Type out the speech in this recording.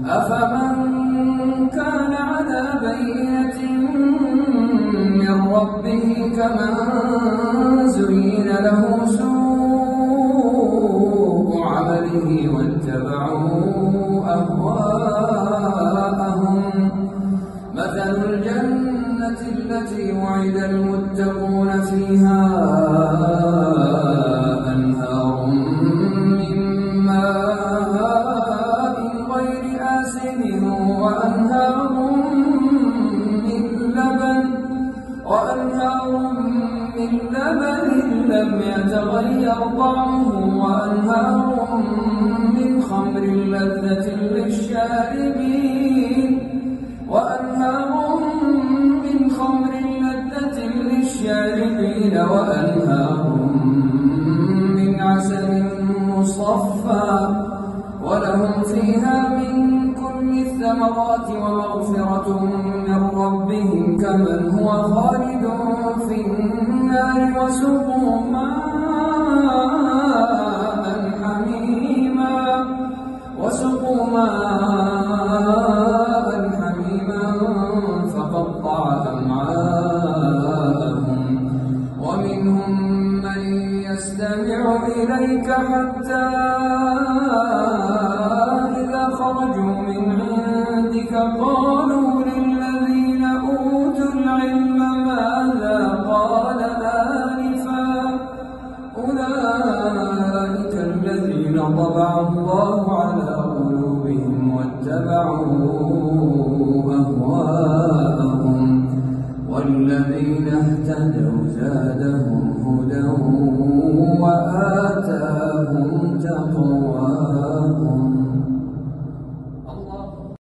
أفمن كان على بينة من ربه كمن زين له سوء عمله واتبعوا أهواءهم مثل الجنة التي وعد المتقون فيها أنهار من ماء غير آسن وأنهار من لبن لم يتغير طعمه وأنهار من خمر لذة للشاربين وأنهار من عسل مصفى ولهم فيها من كل الثمرات ومغفرة من ربهم كمن هو خالد في النار وسقوا ماء حميما فقطع أمعاءهم ومنهم من يستمع إليك حتى إذا خرجوا من عندك قالوا للذين أوتوا العلم ماذا قال آنفا أولئك الذين طبع الله على قلوبهم واتبعوا أهواءهم والذين اهتدوا زادهم هدى وآمنوا